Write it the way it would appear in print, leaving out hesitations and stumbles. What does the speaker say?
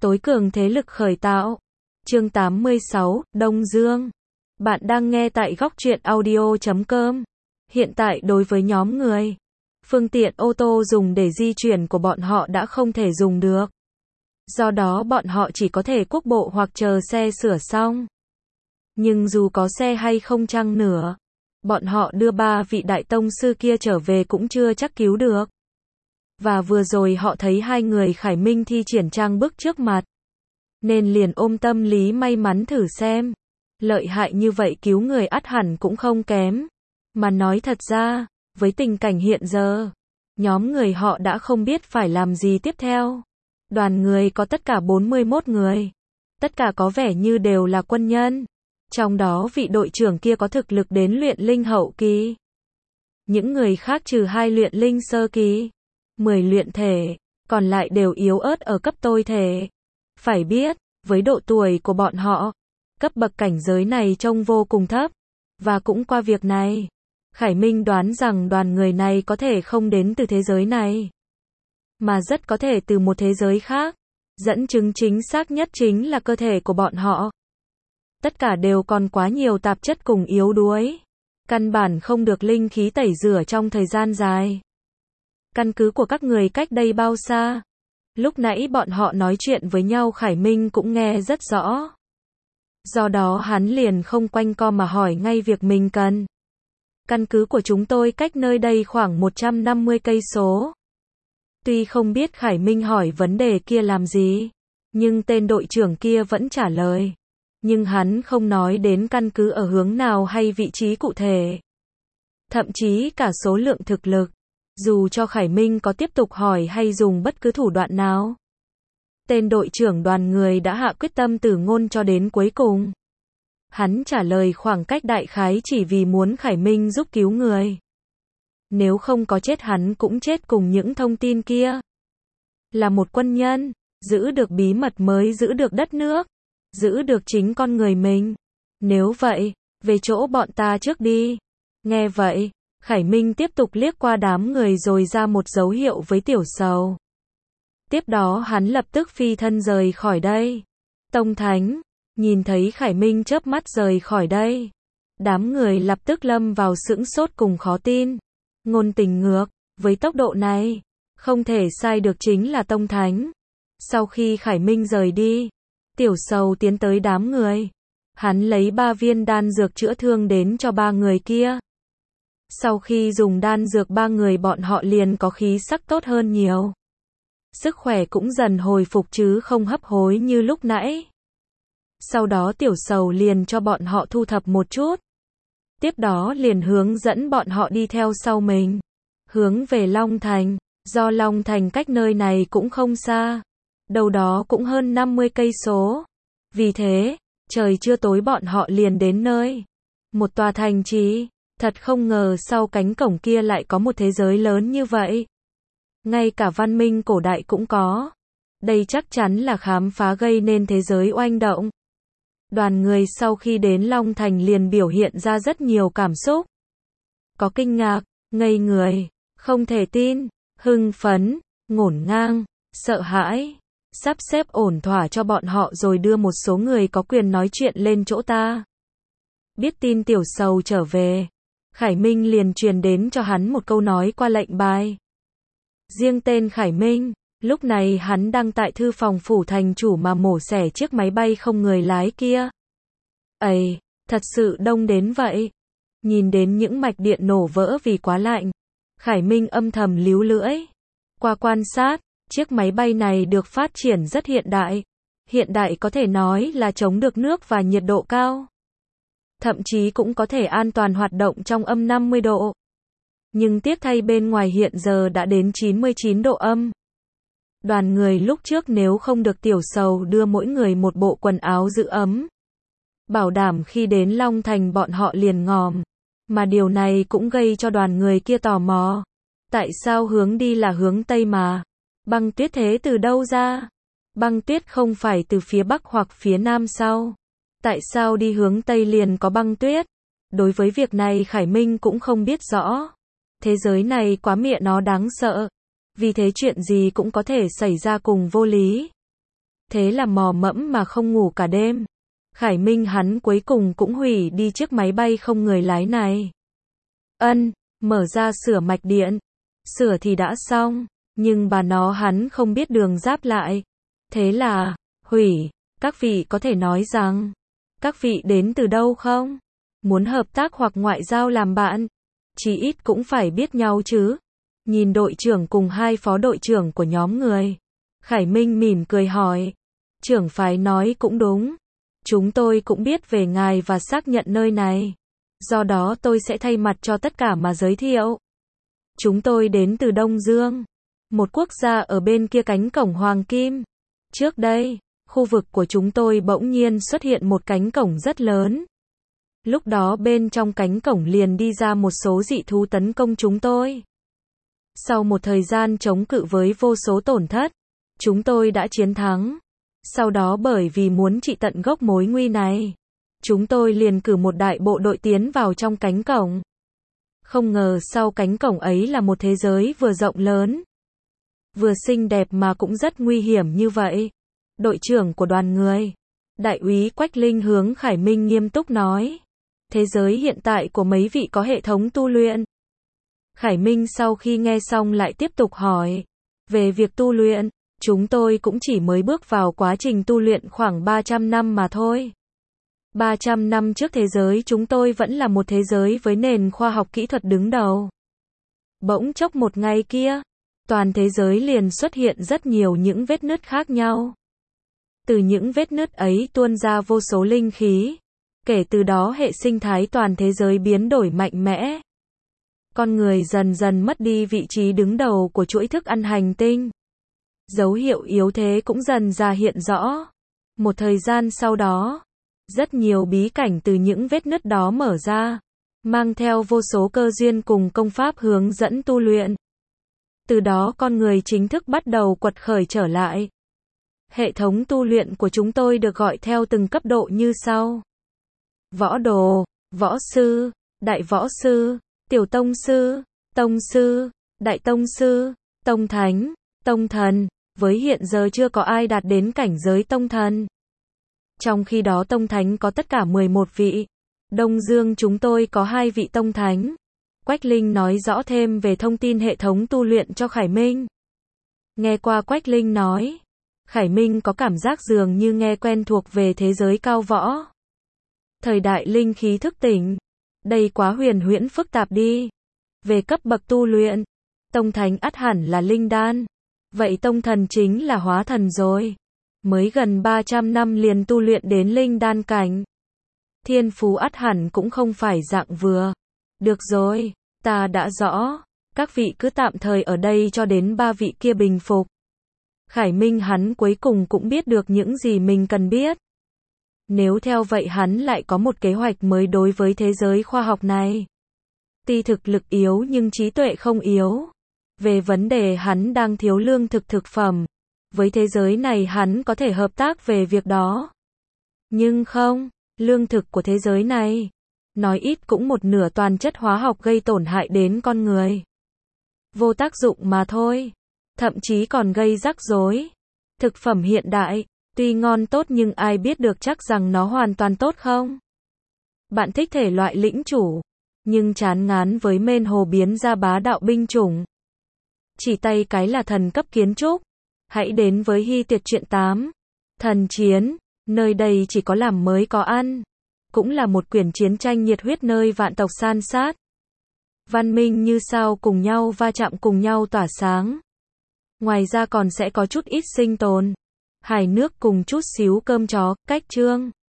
Tối cường thế lực khởi tạo. Chương 86, Đông Dương. Bạn đang nghe tại Góc Truyện Audio.com. Hiện tại đối với nhóm người, phương tiện ô tô dùng để di chuyển của bọn họ đã không thể dùng được. Do đó bọn họ chỉ có thể quốc bộ hoặc chờ xe sửa xong. Nhưng dù có xe hay không chăng nữa, bọn họ đưa 3 vị đại tông sư kia trở về cũng chưa chắc cứu được. Và vừa rồi họ thấy 2 người Khải Minh thi triển trang bức trước mặt, nên liền ôm tâm lý may mắn thử xem. Lợi hại như vậy cứu người ắt hẳn cũng không kém. Mà nói thật ra, với tình cảnh hiện giờ, nhóm người họ đã không biết phải làm gì tiếp theo. Đoàn người có tất cả 41 người. Tất cả có vẻ như đều là quân nhân. Trong đó vị đội trưởng kia có thực lực đến luyện linh hậu kỳ. Những người khác trừ 2 luyện linh sơ kỳ, 10 luyện thể, còn lại đều yếu ớt ở cấp tôi thể. Phải biết, với độ tuổi của bọn họ, cấp bậc cảnh giới này trông vô cùng thấp. Và cũng qua việc này, Khải Minh đoán rằng đoàn người này có thể không đến từ thế giới này, mà rất có thể từ một thế giới khác. Dẫn chứng chính xác nhất chính là cơ thể của bọn họ. Tất cả đều còn quá nhiều tạp chất cùng yếu đuối. Căn bản không được linh khí tẩy rửa trong thời gian dài. Căn cứ của các người cách đây bao xa? Lúc nãy bọn họ nói chuyện với nhau Khải Minh cũng nghe rất rõ. Do đó hắn liền không quanh co mà hỏi ngay việc mình cần. Căn cứ của chúng tôi cách nơi đây khoảng 150 cây số. Tuy không biết Khải Minh hỏi vấn đề kia làm gì, nhưng tên đội trưởng kia vẫn trả lời. Nhưng hắn không nói đến căn cứ ở hướng nào hay vị trí cụ thể. Thậm chí cả số lượng thực lực. Dù cho Khải Minh có tiếp tục hỏi hay dùng bất cứ thủ đoạn nào, tên đội trưởng đoàn người đã hạ quyết tâm tử ngôn cho đến cuối cùng. Hắn trả lời khoảng cách đại khái chỉ vì muốn Khải Minh giúp cứu người. Nếu không có chết hắn cũng chết cùng những thông tin kia. Là một quân nhân, giữ được bí mật mới giữ được đất nước, giữ được chính con người mình. Nếu vậy, về chỗ bọn ta trước đi. Nghe vậy, Khải Minh tiếp tục liếc qua đám người rồi ra một dấu hiệu với Tiểu Sầu. Tiếp đó hắn lập tức phi thân rời khỏi đây. Tông Thánh, nhìn thấy Khải Minh chớp mắt rời khỏi đây. Đám người lập tức lâm vào sững sốt cùng khó tin. Ngôn tình ngược, với tốc độ này, không thể sai được chính là Tông Thánh. Sau khi Khải Minh rời đi, Tiểu Sầu tiến tới đám người. Hắn lấy 3 viên đan dược chữa thương đến cho 3 người kia. Sau khi dùng đan dược 3 người bọn họ liền có khí sắc tốt hơn nhiều. Sức khỏe cũng dần hồi phục chứ không hấp hối như lúc nãy. Sau đó Tiểu Sầu liền cho bọn họ thu thập một chút. Tiếp đó liền hướng dẫn bọn họ đi theo sau mình. Hướng về Long Thành, do Long Thành cách nơi này cũng không xa. Đâu đó cũng hơn 50 cây số. Vì thế, trời chưa tối bọn họ liền đến nơi. Một tòa thành trì. Thật không ngờ sau cánh cổng kia lại có một thế giới lớn như vậy. Ngay cả văn minh cổ đại cũng có. Đây chắc chắn là khám phá gây nên thế giới oanh động. Đoàn người sau khi đến Long Thành liền biểu hiện ra rất nhiều cảm xúc. Có kinh ngạc, ngây người, không thể tin, hưng phấn, ngổn ngang, sợ hãi. Sắp xếp ổn thỏa cho bọn họ rồi đưa một số người có quyền nói chuyện lên chỗ ta. Biết tin Tiểu Sầu trở về, Khải Minh liền truyền đến cho hắn một câu nói qua lệnh bài. Riêng tên Khải Minh, lúc này hắn đang tại thư phòng phủ thành chủ mà mổ xẻ chiếc máy bay không người lái kia. Ây, thật sự đông đến vậy. Nhìn đến những mạch điện nổ vỡ vì quá lạnh, Khải Minh âm thầm líu lưỡi. Qua quan sát, chiếc máy bay này được phát triển rất hiện đại. Hiện đại có thể nói là chống được nước và nhiệt độ cao. Thậm chí cũng có thể an toàn hoạt động trong âm 50 độ. Nhưng tiếc thay bên ngoài hiện giờ đã đến 99 độ âm. Đoàn người lúc trước nếu không được Tiểu Sầu đưa mỗi người một bộ quần áo giữ ấm, bảo đảm khi đến Long Thành bọn họ liền ngòm. Mà điều này cũng gây cho đoàn người kia tò mò. Tại sao hướng đi là hướng Tây mà? Băng tuyết thế từ đâu ra? Băng tuyết không phải từ phía Bắc hoặc phía Nam sao? Tại sao đi hướng Tây liền có băng tuyết? Đối với việc này Khải Minh cũng không biết rõ. Thế giới này quá mẹ nó đáng sợ. Vì thế chuyện gì cũng có thể xảy ra cùng vô lý. Thế là mò mẫm mà không ngủ cả đêm. Khải Minh hắn cuối cùng cũng hủy đi chiếc máy bay không người lái này. Mở ra sửa mạch điện. Sửa thì đã xong, nhưng bà nó hắn không biết đường giáp lại. Thế là, hủy. Các vị có thể nói rằng, các vị đến từ đâu không? Muốn hợp tác hoặc ngoại giao làm bạn? Chí ít cũng phải biết nhau chứ. Nhìn đội trưởng cùng hai phó đội trưởng của nhóm người. Khải Minh mỉm cười hỏi. Trưởng phái nói cũng đúng. Chúng tôi cũng biết về ngài và xác nhận nơi này. Do đó tôi sẽ thay mặt cho tất cả mà giới thiệu. Chúng tôi đến từ Đông Dương, một quốc gia ở bên kia cánh cổng Hoàng Kim. Trước đây, khu vực của chúng tôi bỗng nhiên xuất hiện một cánh cổng rất lớn. Lúc đó bên trong cánh cổng liền đi ra một số dị thú tấn công chúng tôi. Sau một thời gian chống cự với vô số tổn thất, chúng tôi đã chiến thắng. Sau đó bởi vì muốn trị tận gốc mối nguy này, chúng tôi liền cử một đại bộ đội tiến vào trong cánh cổng. Không ngờ sau cánh cổng ấy là một thế giới vừa rộng lớn, vừa xinh đẹp mà cũng rất nguy hiểm như vậy. Đội trưởng của đoàn người, Đại úy Quách Linh hướng Khải Minh nghiêm túc nói. Thế giới hiện tại của mấy vị có hệ thống tu luyện. Khải Minh sau khi nghe xong lại tiếp tục hỏi. Về việc tu luyện, chúng tôi cũng chỉ mới bước vào quá trình tu luyện khoảng 300 năm mà thôi. 300 năm trước thế giới chúng tôi vẫn là một thế giới với nền khoa học kỹ thuật đứng đầu. Bỗng chốc một ngày kia, toàn thế giới liền xuất hiện rất nhiều những vết nứt khác nhau. Từ những vết nứt ấy tuôn ra vô số linh khí. Kể từ đó hệ sinh thái toàn thế giới biến đổi mạnh mẽ. Con người dần dần mất đi vị trí đứng đầu của chuỗi thức ăn hành tinh. Dấu hiệu yếu thế cũng dần ra hiện rõ. Một thời gian sau đó, rất nhiều bí cảnh từ những vết nứt đó mở ra, mang theo vô số cơ duyên cùng công pháp hướng dẫn tu luyện. Từ đó con người chính thức bắt đầu quật khởi trở lại. Hệ thống tu luyện của chúng tôi được gọi theo từng cấp độ như sau. Võ đồ, võ sư, đại võ sư, tiểu tông sư, đại tông sư, tông thánh, tông thần, với hiện giờ chưa có ai đạt đến cảnh giới tông thần. Trong khi đó tông thánh có tất cả 11 vị. Đông Dương chúng tôi có 2 vị tông thánh. Quách Linh nói rõ thêm về thông tin hệ thống tu luyện cho Khải Minh. Nghe qua Quách Linh nói, Khải Minh có cảm giác dường như nghe quen thuộc về thế giới cao võ. Thời đại linh khí thức tỉnh. Đây quá huyền huyễn phức tạp đi. Về cấp bậc tu luyện, tông thánh ắt hẳn là linh đan. Vậy tông thần chính là hóa thần rồi. Mới gần 300 năm liền tu luyện đến linh đan cảnh. Thiên phú ắt hẳn cũng không phải dạng vừa. Được rồi, ta đã rõ. Các vị cứ tạm thời ở đây cho đến 3 vị kia bình phục. Khải Minh hắn cuối cùng cũng biết được những gì mình cần biết. Nếu theo vậy hắn lại có một kế hoạch mới đối với thế giới khoa học này. Tuy thực lực yếu nhưng trí tuệ không yếu. Về vấn đề hắn đang thiếu lương thực thực phẩm. Với thế giới này hắn có thể hợp tác về việc đó. Nhưng không, lương thực của thế giới này, nói ít cũng một nửa toàn chất hóa học gây tổn hại đến con người. Vô tác dụng mà thôi. Thậm chí còn gây rắc rối. Thực phẩm hiện đại, tuy ngon tốt nhưng ai biết được chắc rằng nó hoàn toàn tốt không? Bạn thích thể loại lĩnh chủ, nhưng chán ngán với main hồ biến ra bá đạo binh chủng. Chỉ tay cái là thần cấp kiến trúc. Hãy đến với Hy Tiệt Truyện 8. Thần chiến, nơi đây chỉ có làm mới có ăn. Cũng là một quyển chiến tranh nhiệt huyết nơi vạn tộc san sát. Văn minh như sao cùng nhau va chạm cùng nhau tỏa sáng. Ngoài ra còn sẽ có chút ít sinh tồn. Hài nước cùng chút xíu cơm chó, cách chương.